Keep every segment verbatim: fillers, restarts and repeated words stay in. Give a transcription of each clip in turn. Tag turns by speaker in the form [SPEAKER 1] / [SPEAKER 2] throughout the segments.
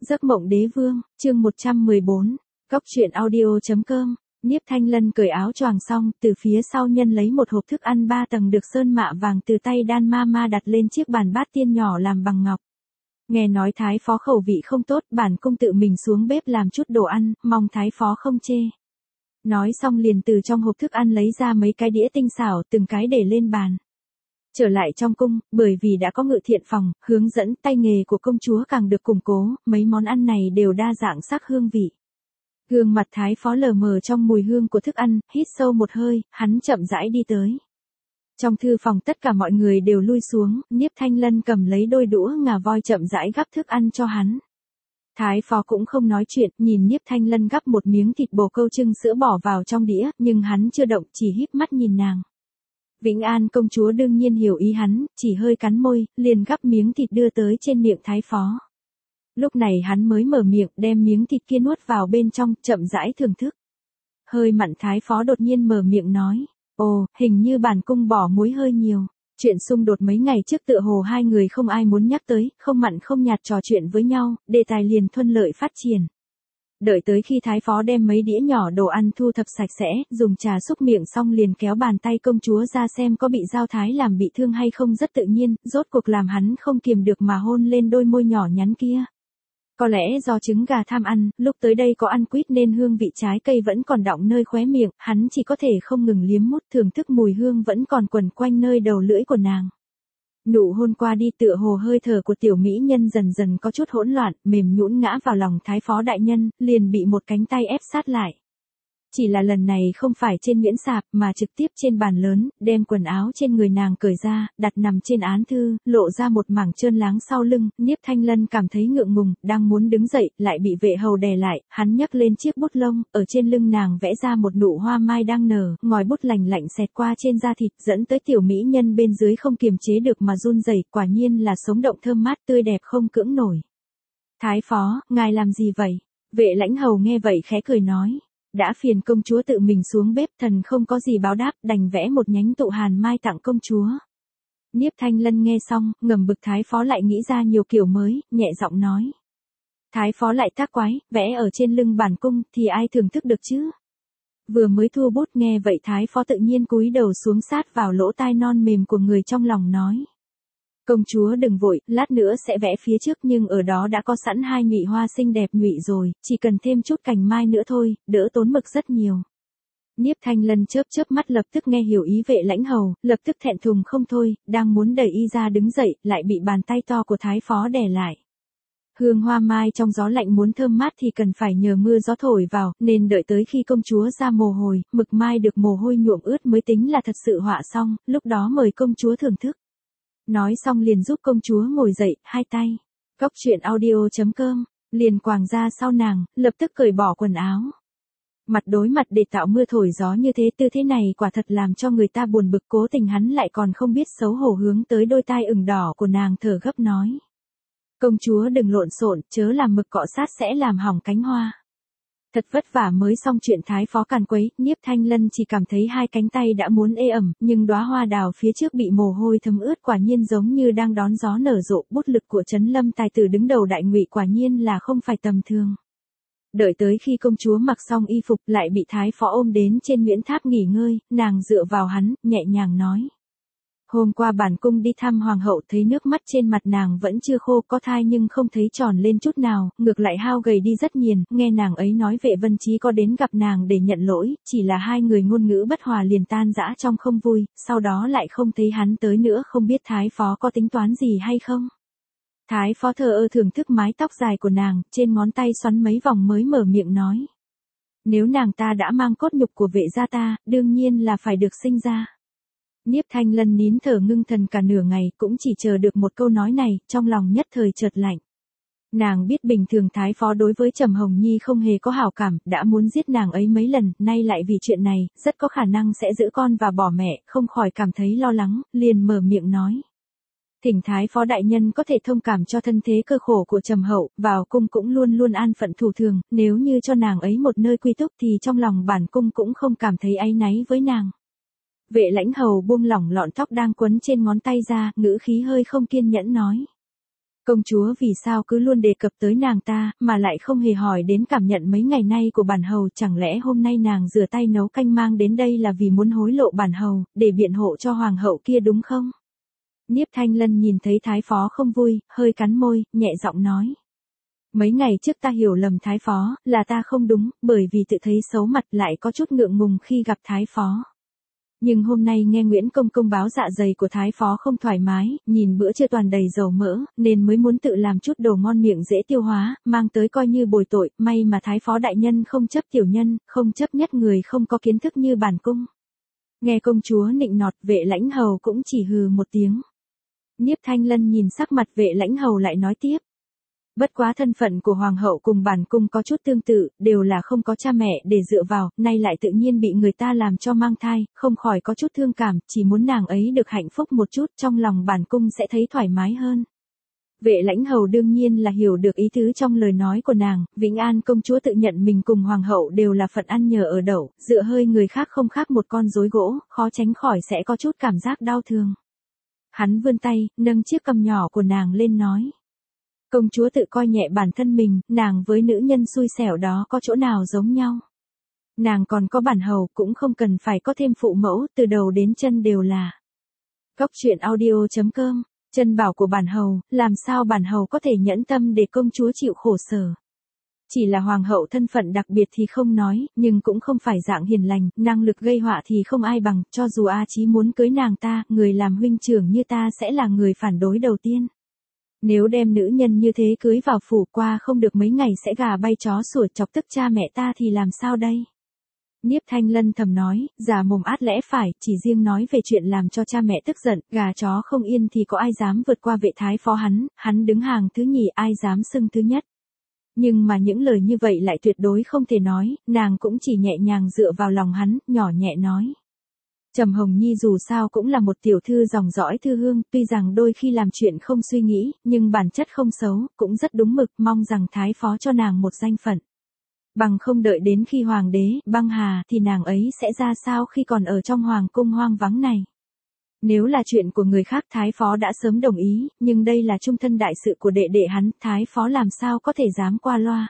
[SPEAKER 1] Giấc mộng đế vương, chương một trăm mười bốn, Cóc truyện audio.com. Nhiếp Thanh Lân cởi áo choàng xong, từ phía sau nhân lấy một hộp thức ăn ba tầng được sơn mạ vàng từ tay Đan Ma Ma đặt lên chiếc bàn bát tiên nhỏ làm bằng ngọc. Nghe nói Thái phó khẩu vị không tốt, bản cung tự mình xuống bếp làm chút đồ ăn, mong Thái phó không chê. Nói xong liền từ trong hộp thức ăn lấy ra mấy cái đĩa tinh xảo, từng cái để lên bàn. Trở lại trong cung, bởi vì đã có ngự thiện phòng, hướng dẫn, tay nghề của công chúa càng được củng cố, mấy món ăn này đều đa dạng sắc hương vị. Gương mặt Thái phó lờ mờ trong mùi hương của thức ăn, hít sâu một hơi, hắn chậm rãi đi tới. Trong thư phòng tất cả mọi người đều lui xuống, Nhiếp Thanh Lân cầm lấy đôi đũa ngà voi chậm rãi gắp thức ăn cho hắn. Thái phó cũng không nói chuyện, nhìn Nhiếp Thanh Lân gắp một miếng thịt bồ câu trưng sữa bỏ vào trong đĩa, nhưng hắn chưa động, chỉ híp mắt nhìn nàng. Vĩnh An công chúa đương nhiên hiểu ý hắn, chỉ hơi cắn môi, liền gắp miếng thịt đưa tới trên miệng Thái phó. Lúc này hắn mới mở miệng, đem miếng thịt kia nuốt vào bên trong, chậm rãi thưởng thức. Hơi mặn Thái phó đột nhiên mở miệng nói, ồ, hình như bản cung bỏ muối hơi nhiều. Chuyện xung đột mấy ngày trước tựa hồ hai người không ai muốn nhắc tới, không mặn không nhạt trò chuyện với nhau, đề tài liền thuận lợi phát triển. Đợi tới khi Thái phó đem mấy đĩa nhỏ đồ ăn thu thập sạch sẽ, dùng trà xúc miệng xong liền kéo bàn tay công chúa ra xem có bị Giao Thái làm bị thương hay không, rất tự nhiên, rốt cuộc làm hắn không kiềm được mà hôn lên đôi môi nhỏ nhắn kia. Có lẽ do trứng gà tham ăn, lúc tới đây có ăn quýt nên hương vị trái cây vẫn còn đọng nơi khóe miệng, hắn chỉ có thể không ngừng liếm mút thưởng thức mùi hương vẫn còn quẩn quanh nơi đầu lưỡi của nàng. Nụ hôn qua đi tựa hồ hơi thở của tiểu mỹ nhân dần dần có chút hỗn loạn, mềm nhũn ngã vào lòng Thái phó đại nhân, liền bị một cánh tay ép sát lại. Chỉ là lần này không phải trên miễn sạp mà trực tiếp trên bàn lớn, đem quần áo trên người nàng cởi ra, đặt nằm trên án thư, lộ ra một mảng trơn láng sau lưng. Nhiếp Thanh Lân cảm thấy ngượng ngùng, đang muốn đứng dậy, lại bị vệ hầu đè lại, hắn nhấc lên chiếc bút lông, ở trên lưng nàng vẽ ra một nụ hoa mai đang nở, ngòi bút lành lạnh xẹt qua trên da thịt, dẫn tới tiểu mỹ nhân bên dưới không kiềm chế được mà run rẩy, quả nhiên là sống động thơm mát tươi đẹp không cưỡng nổi. Thái phó, ngài làm gì vậy? Vệ lãnh hầu nghe vậy khẽ cười nói. Đã phiền công chúa tự mình xuống bếp, thần không có gì báo đáp, đành vẽ một nhánh tụ hàn mai tặng công chúa. Nhiếp Thanh Lân nghe xong, ngầm bực Thái phó lại nghĩ ra nhiều kiểu mới, nhẹ giọng nói. Thái phó lại tác quái, vẽ ở trên lưng bản cung, thì ai thưởng thức được chứ? Vừa mới thu bút nghe vậy Thái phó tự nhiên cúi đầu xuống sát vào lỗ tai non mềm của người trong lòng nói. Công chúa đừng vội, lát nữa sẽ vẽ phía trước nhưng ở đó đã có sẵn hai nhụy hoa xinh đẹp nhụy rồi, chỉ cần thêm chút cành mai nữa thôi, đỡ tốn mực rất nhiều. Nhiếp Thanh Lân chớp chớp mắt lập tức nghe hiểu ý vệ lãnh hầu, lập tức thẹn thùng không thôi, đang muốn đẩy y ra đứng dậy, lại bị bàn tay to của Thái phó đè lại. Hương hoa mai trong gió lạnh muốn thơm mát thì cần phải nhờ mưa gió thổi vào, nên đợi tới khi công chúa ra mồ hôi, mực mai được mồ hôi nhuộm ướt mới tính là thật sự họa xong, lúc đó mời công chúa thưởng thức. Nói xong liền giúp công chúa ngồi dậy, hai tay. Cóc truyện audio.com, liền quàng ra sau nàng, lập tức cởi bỏ quần áo. Mặt đối mặt để tạo mưa thổi gió như thế, tư thế này quả thật làm cho người ta buồn bực, cố tình hắn lại còn không biết xấu hổ hướng tới đôi tai ửng đỏ của nàng thở gấp nói. Công chúa đừng lộn xộn, chớ làm mực cọ sát sẽ làm hỏng cánh hoa. Thật vất vả mới xong chuyện Thái phó càn quấy, Nhiếp Thanh Lân chỉ cảm thấy hai cánh tay đã muốn ê ẩm, nhưng đóa hoa đào phía trước bị mồ hôi thấm ướt quả nhiên giống như đang đón gió nở rộ, bút lực của Trấn Lâm tài tử đứng đầu đại ngụy quả nhiên là không phải tầm thường. Đợi tới khi công chúa mặc xong y phục lại bị Thái phó ôm đến trên Nguyễn Tháp nghỉ ngơi, nàng dựa vào hắn, nhẹ nhàng nói. Hôm qua bản cung đi thăm hoàng hậu thấy nước mắt trên mặt nàng vẫn chưa khô, có thai nhưng không thấy tròn lên chút nào, ngược lại hao gầy đi rất nhiều, nghe nàng ấy nói Vệ Vân Chí có đến gặp nàng để nhận lỗi, chỉ là hai người ngôn ngữ bất hòa liền tan rã trong không vui, sau đó lại không thấy hắn tới nữa, không biết Thái phó có tính toán gì hay không. Thái phó thờ ơ thưởng thức mái tóc dài của nàng, trên ngón tay xoắn mấy vòng mới mở miệng nói. Nếu nàng ta đã mang cốt nhục của vệ gia ta, đương nhiên là phải được sinh ra. Nhiếp Thanh Lân nín thở ngưng thần cả nửa ngày, cũng chỉ chờ được một câu nói này, trong lòng nhất thời chợt lạnh. Nàng biết bình thường Thái phó đối với Trầm Hồng Nhi không hề có hảo cảm, đã muốn giết nàng ấy mấy lần, nay lại vì chuyện này, rất có khả năng sẽ giữ con và bỏ mẹ, không khỏi cảm thấy lo lắng, liền mở miệng nói. Thỉnh Thái phó đại nhân có thể thông cảm cho thân thế cơ khổ của Trầm hậu, vào cung cũng luôn luôn an phận thủ thường, nếu như cho nàng ấy một nơi quy túc thì trong lòng bản cung cũng không cảm thấy áy náy với nàng. Vệ lãnh hầu buông lỏng lọn tóc đang quấn trên ngón tay ra, ngữ khí hơi không kiên nhẫn nói. Công chúa vì sao cứ luôn đề cập tới nàng ta, mà lại không hề hỏi đến cảm nhận mấy ngày nay của bản hầu, chẳng lẽ hôm nay nàng rửa tay nấu canh mang đến đây là vì muốn hối lộ bản hầu, để biện hộ cho hoàng hậu kia đúng không? Nhiếp Thanh Lân nhìn thấy thái phó không vui, hơi cắn môi, nhẹ giọng nói. Mấy ngày trước ta hiểu lầm thái phó, là ta không đúng, bởi vì tự thấy xấu mặt lại có chút ngượng ngùng khi gặp thái phó. Nhưng hôm nay nghe Nguyễn Công Công báo dạ dày của thái phó không thoải mái, nhìn bữa trưa toàn đầy dầu mỡ, nên mới muốn tự làm chút đồ ngon miệng dễ tiêu hóa, mang tới coi như bồi tội, may mà thái phó đại nhân không chấp tiểu nhân, không chấp nhất người không có kiến thức như bản cung. Nghe công chúa nịnh nọt, Vệ Lãnh Hầu cũng chỉ hừ một tiếng. Nhiếp Thanh Lân nhìn sắc mặt Vệ Lãnh Hầu lại nói tiếp. Bất quá thân phận của hoàng hậu cùng bản cung có chút tương tự, đều là không có cha mẹ để dựa vào, nay lại tự nhiên bị người ta làm cho mang thai, không khỏi có chút thương cảm, chỉ muốn nàng ấy được hạnh phúc một chút, trong lòng bản cung sẽ thấy thoải mái hơn. Vệ Lãnh Hầu đương nhiên là hiểu được ý tứ trong lời nói của nàng, Vĩnh An công chúa tự nhận mình cùng hoàng hậu đều là phận ăn nhờ ở đậu, dựa hơi người khác không khác một con rối gỗ, khó tránh khỏi sẽ có chút cảm giác đau thương. Hắn vươn tay, nâng chiếc cằm nhỏ của nàng lên nói. Công chúa tự coi nhẹ bản thân mình, nàng với nữ nhân xui xẻo đó có chỗ nào giống nhau. Nàng còn có bản hầu, cũng không cần phải có thêm phụ mẫu, từ đầu đến chân đều là. Góc truyện audio chấm com, chân bảo của bản hầu, làm sao bản hầu có thể nhẫn tâm để công chúa chịu khổ sở. Chỉ là hoàng hậu thân phận đặc biệt thì không nói, nhưng cũng không phải dạng hiền lành, năng lực gây họa thì không ai bằng, cho dù A Chí muốn cưới nàng ta, người làm huynh trưởng như ta sẽ là người phản đối đầu tiên. Nếu đem nữ nhân như thế cưới vào phủ qua không được mấy ngày sẽ gà bay chó sủa chọc tức cha mẹ ta thì làm sao đây? Nhiếp Thanh Lân thầm nói, giả mồm át lẽ phải, chỉ riêng nói về chuyện làm cho cha mẹ tức giận, gà chó không yên thì có ai dám vượt qua Vệ thái phó hắn, hắn đứng hàng thứ nhì ai dám xưng thứ nhất. Nhưng mà những lời như vậy lại tuyệt đối không thể nói, nàng cũng chỉ nhẹ nhàng dựa vào lòng hắn, nhỏ nhẹ nói. Trầm Hồng Nhi dù sao cũng là một tiểu thư dòng dõi thư hương, tuy rằng đôi khi làm chuyện không suy nghĩ, nhưng bản chất không xấu, cũng rất đúng mực, mong rằng thái phó cho nàng một danh phận. Bằng không đợi đến khi hoàng đế, băng hà, thì nàng ấy sẽ ra sao khi còn ở trong hoàng cung hoang vắng này. Nếu là chuyện của người khác thái phó đã sớm đồng ý, nhưng đây là trung thân đại sự của đệ đệ hắn, thái phó làm sao có thể dám qua loa.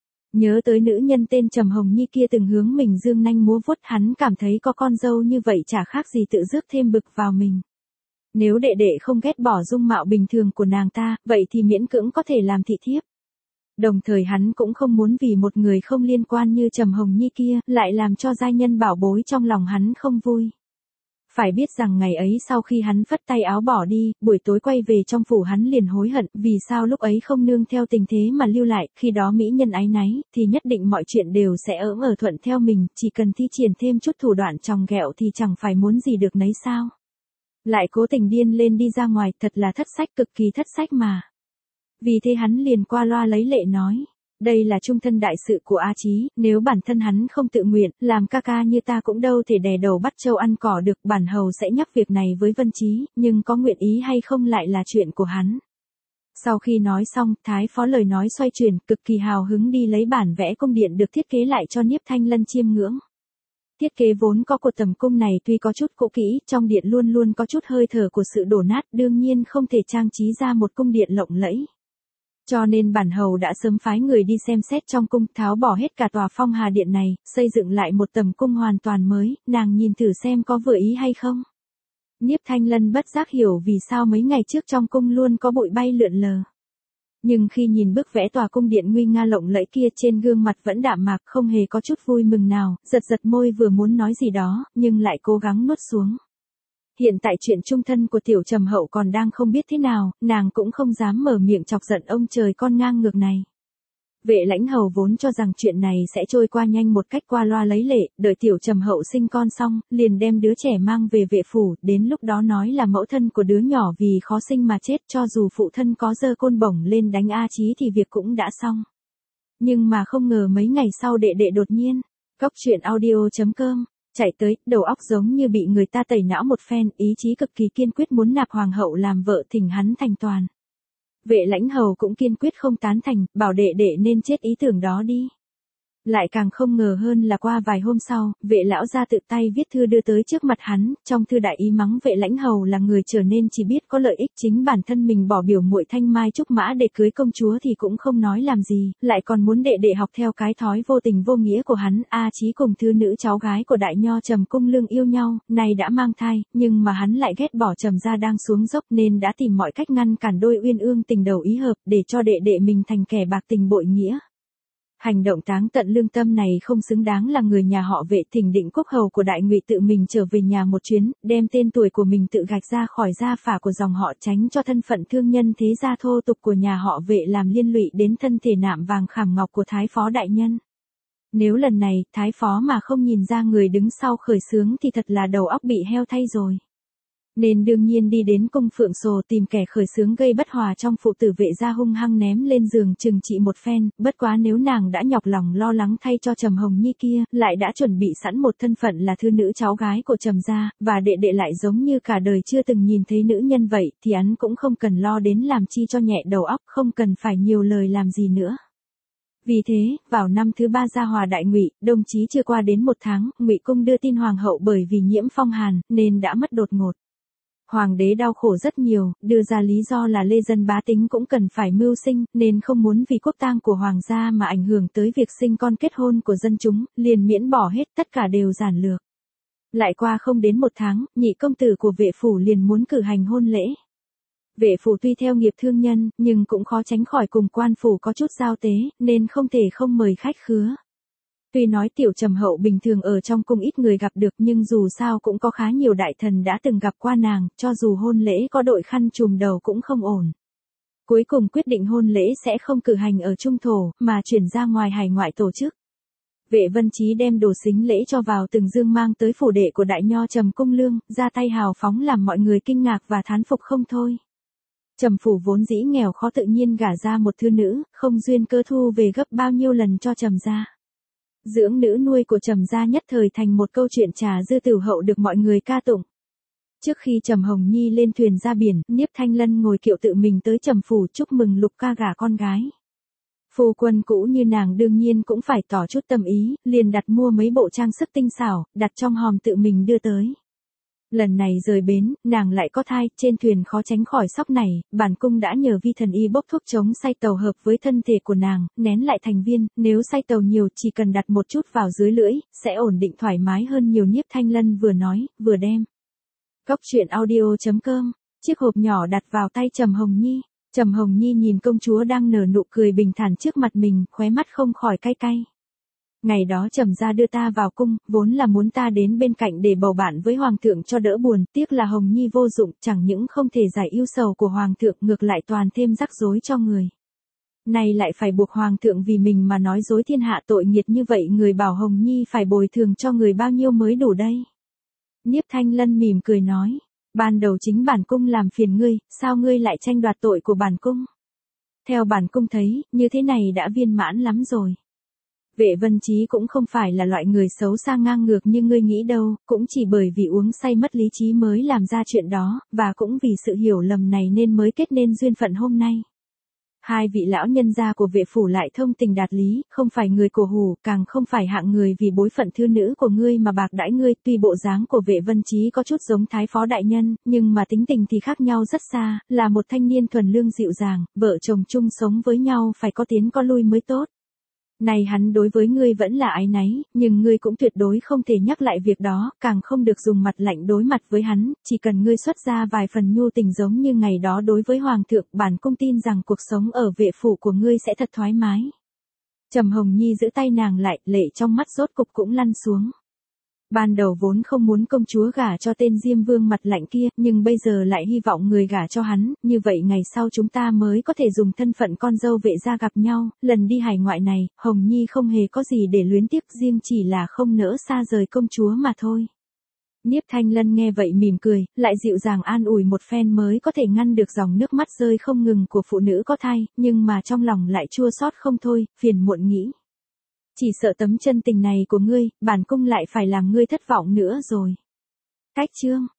[SPEAKER 1] Nhớ tới nữ nhân tên Trầm Hồng Nhi kia từng hướng mình dương nanh múa vuốt, hắn cảm thấy có con dâu như vậy chả khác gì tự rước thêm bực vào mình. Nếu đệ đệ không ghét bỏ dung mạo bình thường của nàng ta, vậy thì miễn cưỡng có thể làm thị thiếp. Đồng thời hắn cũng không muốn vì một người không liên quan như Trầm Hồng Nhi kia, lại làm cho giai nhân bảo bối trong lòng hắn không vui. Phải biết rằng ngày ấy sau khi hắn phất tay áo bỏ đi, buổi tối quay về trong phủ hắn liền hối hận, vì sao lúc ấy không nương theo tình thế mà lưu lại, khi đó mỹ nhân áy náy, thì nhất định mọi chuyện đều sẽ ỡm ở thuận theo mình, chỉ cần thi triển thêm chút thủ đoạn tròng ghẹo thì chẳng phải muốn gì được nấy sao. Lại cố tình điên lên đi ra ngoài, thật là thất sách, cực kỳ thất sách mà. Vì thế hắn liền qua loa lấy lệ nói. Đây là trung thân đại sự của A Chí, nếu bản thân hắn không tự nguyện, làm ca ca như ta cũng đâu thể đè đầu bắt trâu ăn cỏ được, bản hầu sẽ nhắc việc này với Vân Chí, nhưng có nguyện ý hay không lại là chuyện của hắn. Sau khi nói xong, thái phó lời nói xoay chuyển, cực kỳ hào hứng đi lấy bản vẽ cung điện được thiết kế lại cho Nhiếp Thanh Lân chiêm ngưỡng. Thiết kế vốn có của tầm cung này tuy có chút cũ kỹ, trong điện luôn luôn có chút hơi thở của sự đổ nát, đương nhiên không thể trang trí ra một cung điện lộng lẫy. Cho nên bản hầu đã sớm phái người đi xem xét trong cung, tháo bỏ hết cả tòa Phong Hà Điện này, xây dựng lại một tầm cung hoàn toàn mới, nàng nhìn thử xem có vừa ý hay không. Nhiếp Thanh Lân bất giác hiểu vì sao mấy ngày trước trong cung luôn có bụi bay lượn lờ. Nhưng khi nhìn bức vẽ tòa cung điện nguy nga lộng lẫy kia, trên gương mặt vẫn đạm mạc, không hề có chút vui mừng nào, giật giật môi vừa muốn nói gì đó, nhưng lại cố gắng nuốt xuống. Hiện tại chuyện chung thân của tiểu Trầm hậu còn đang không biết thế nào, nàng cũng không dám mở miệng chọc giận ông trời con ngang ngược này. Vệ Lãnh Hầu vốn cho rằng chuyện này sẽ trôi qua nhanh một cách qua loa lấy lệ, đợi tiểu Trầm hậu sinh con xong, liền đem đứa trẻ mang về vệ phủ, đến lúc đó nói là mẫu thân của đứa nhỏ vì khó sinh mà chết, cho dù phụ thân có giơ côn bổng lên đánh A Chí thì việc cũng đã xong. Nhưng mà không ngờ mấy ngày sau đệ đệ đột nhiên, góc truyện audio chấm com chạy tới, đầu óc giống như bị người ta tẩy não một phen, ý chí cực kỳ kiên quyết muốn nạp hoàng hậu làm vợ, thỉnh hắn thành toàn. Vệ Lãnh Hầu cũng kiên quyết không tán thành, bảo đệ đệ nên chết ý tưởng đó đi. Lại càng không ngờ hơn là qua vài hôm sau, vệ lão gia tự tay viết thư đưa tới trước mặt hắn, trong thư đại ý mắng vệ lãnh hầu là người trở nên chỉ biết có lợi ích, chính bản thân mình bỏ biểu muội Thanh Mai Trúc Mã để cưới công chúa thì cũng không nói làm gì, lại còn muốn đệ đệ học theo cái thói vô tình vô nghĩa của hắn. A Chí cùng thư nữ cháu gái của đại nho Trầm Cung Lương yêu nhau, nay đã mang thai, nhưng mà hắn lại ghét bỏ Trầm gia đang xuống dốc nên đã tìm mọi cách ngăn cản đôi uyên ương tình đầu ý hợp, để cho đệ đệ mình thành kẻ bạc tình bội nghĩa. Hành động táng tận lương tâm này không xứng đáng là người nhà họ Vệ. Thỉnh Định Quốc hầu của Đại Ngụy tự mình trở về nhà một chuyến, đem tên tuổi của mình tự gạch ra khỏi gia phả của dòng họ, tránh cho thân phận thương nhân thế gia thô tục của nhà họ Vệ làm liên lụy đến thân thể nạm vàng khảm ngọc của Thái phó đại nhân. Nếu lần này Thái phó mà không nhìn ra người đứng sau khởi xướng thì thật là đầu óc bị heo thay rồi. Nên đương nhiên đi đến cung Phượng Sồ tìm kẻ khởi xướng gây bất hòa trong phụ tử Vệ gia, hung hăng ném lên giường trừng trị một phen. Bất quá nếu nàng đã nhọc lòng lo lắng thay cho Trầm Hồng Nhi kia, lại đã chuẩn bị sẵn một thân phận là thư nữ cháu gái của Trầm gia, và đệ đệ lại giống như cả đời chưa từng nhìn thấy nữ nhân vậy, thì hắn cũng không cần lo đến làm chi cho nhẹ đầu óc, không cần phải nhiều lời làm gì nữa. Vì thế, vào năm thứ ba gia hòa Đại Ngụy, đồng chí chưa qua đến một tháng, Ngụy cung đưa tin hoàng hậu bởi vì nhiễm phong hàn nên đã mất đột ngột. Hoàng đế đau khổ rất nhiều, đưa ra lý do là lê dân bá tính cũng cần phải mưu sinh, nên không muốn vì quốc tang của hoàng gia mà ảnh hưởng tới việc sinh con kết hôn của dân chúng, liền miễn bỏ hết, tất cả đều giản lược. Lại qua không đến một tháng, nhị công tử của Vệ phủ liền muốn cử hành hôn lễ. Vệ phủ tuy theo nghiệp thương nhân, nhưng cũng khó tránh khỏi cùng quan phủ có chút giao tế, nên không thể không mời khách khứa. Tuy nói tiểu Trầm hậu bình thường ở trong cung ít người gặp được, nhưng dù sao cũng có khá nhiều đại thần đã từng gặp qua nàng, cho dù hôn lễ có đội khăn trùm đầu cũng không ổn. Cuối cùng quyết định hôn lễ sẽ không cử hành ở trung thổ, mà chuyển ra ngoài hải ngoại tổ chức. Vệ Vân Chí đem đồ sính lễ cho vào từng dương mang tới phủ đệ của đại nho Trầm Cung Lương, ra tay hào phóng làm mọi người kinh ngạc và thán phục không thôi. Trầm phủ vốn dĩ nghèo khó tự nhiên gả ra một thư nữ, không duyên cơ thu về gấp bao nhiêu lần cho Trầm gia. Dưỡng nữ nuôi của Trầm gia nhất thời thành một câu chuyện trà dư tử hậu được mọi người ca tụng. Trước khi Trầm Hồng Nhi lên thuyền ra biển, Niếp Thanh Lân ngồi kiệu tự mình tới Trầm phủ chúc mừng Lục ca gả con gái. Phu quân cũ như nàng đương nhiên cũng phải tỏ chút tâm ý, liền đặt mua mấy bộ trang sức tinh xảo, đặt trong hòm tự mình đưa tới. Lần này rời bến, nàng lại có thai, trên thuyền khó tránh khỏi sốc này, bản cung đã nhờ vi thần y bốc thuốc chống say tàu hợp với thân thể của nàng, nén lại thành viên, nếu say tàu nhiều chỉ cần đặt một chút vào dưới lưỡi, sẽ ổn định thoải mái hơn nhiều. Niếp Thanh Lân vừa nói, vừa đem Cốc truyện audio chấm com, chiếc hộp nhỏ đặt vào tay Trầm Hồng Nhi. Trầm Hồng Nhi nhìn công chúa đang nở nụ cười bình thản trước mặt mình, khóe mắt không khỏi cay cay. Ngày đó Trầm gia đưa ta vào cung, vốn là muốn ta đến bên cạnh để bầu bạn với hoàng thượng cho đỡ buồn, tiếc là Hồng Nhi vô dụng, chẳng những không thể giải ưu sầu của hoàng thượng, ngược lại toàn thêm rắc rối cho người. Nay lại phải buộc hoàng thượng vì mình mà nói dối thiên hạ, tội nghiệt như vậy, người bảo Hồng Nhi phải bồi thường cho người bao nhiêu mới đủ đây? Niếp Thanh Lân mỉm cười nói, ban đầu chính bản cung làm phiền ngươi, sao ngươi lại tranh đoạt tội của bản cung? Theo bản cung thấy, như thế này đã viên mãn lắm rồi. Vệ Vân Chí cũng không phải là loại người xấu xa ngang ngược như ngươi nghĩ đâu, cũng chỉ bởi vì uống say mất lý trí mới làm ra chuyện đó, và cũng vì sự hiểu lầm này nên mới kết nên duyên phận hôm nay. Hai vị lão nhân gia của Vệ phủ lại thông tình đạt lý, không phải người cổ hủ, càng không phải hạng người vì bối phận thư nữ của ngươi mà bạc đãi ngươi. Tuy bộ dáng của Vệ Vân Chí có chút giống Thái phó đại nhân, nhưng mà tính tình thì khác nhau rất xa, là một thanh niên thuần lương dịu dàng, vợ chồng chung sống với nhau phải có tiến có lui mới tốt. Này hắn đối với ngươi vẫn là áy náy, nhưng ngươi cũng tuyệt đối không thể nhắc lại việc đó, càng không được dùng mặt lạnh đối mặt với hắn, chỉ cần ngươi xuất ra vài phần nhu tình giống như ngày đó đối với hoàng thượng, bản cung tin rằng cuộc sống ở Vệ phủ của ngươi sẽ thật thoải mái. Trầm Hồng Nhi giữ tay nàng lại, lệ trong mắt rốt cục cũng lăn xuống. Ban đầu vốn không muốn công chúa gả cho tên Diêm Vương mặt lạnh kia, nhưng bây giờ lại hy vọng người gả cho hắn, như vậy ngày sau chúng ta mới có thể dùng thân phận con dâu Vệ gia gặp nhau. Lần đi hải ngoại này, Hồng Nhi không hề có gì để luyến tiếc, riêng chỉ là không nỡ xa rời công chúa mà thôi. Niếp Thanh Lân nghe vậy mỉm cười, lại dịu dàng an ủi một phen mới có thể ngăn được dòng nước mắt rơi không ngừng của phụ nữ có thai, nhưng mà trong lòng lại chua xót không thôi, phiền muộn nghĩ. Chỉ sợ tấm chân tình này của ngươi, bản cung lại phải làm ngươi thất vọng nữa rồi. Cách chương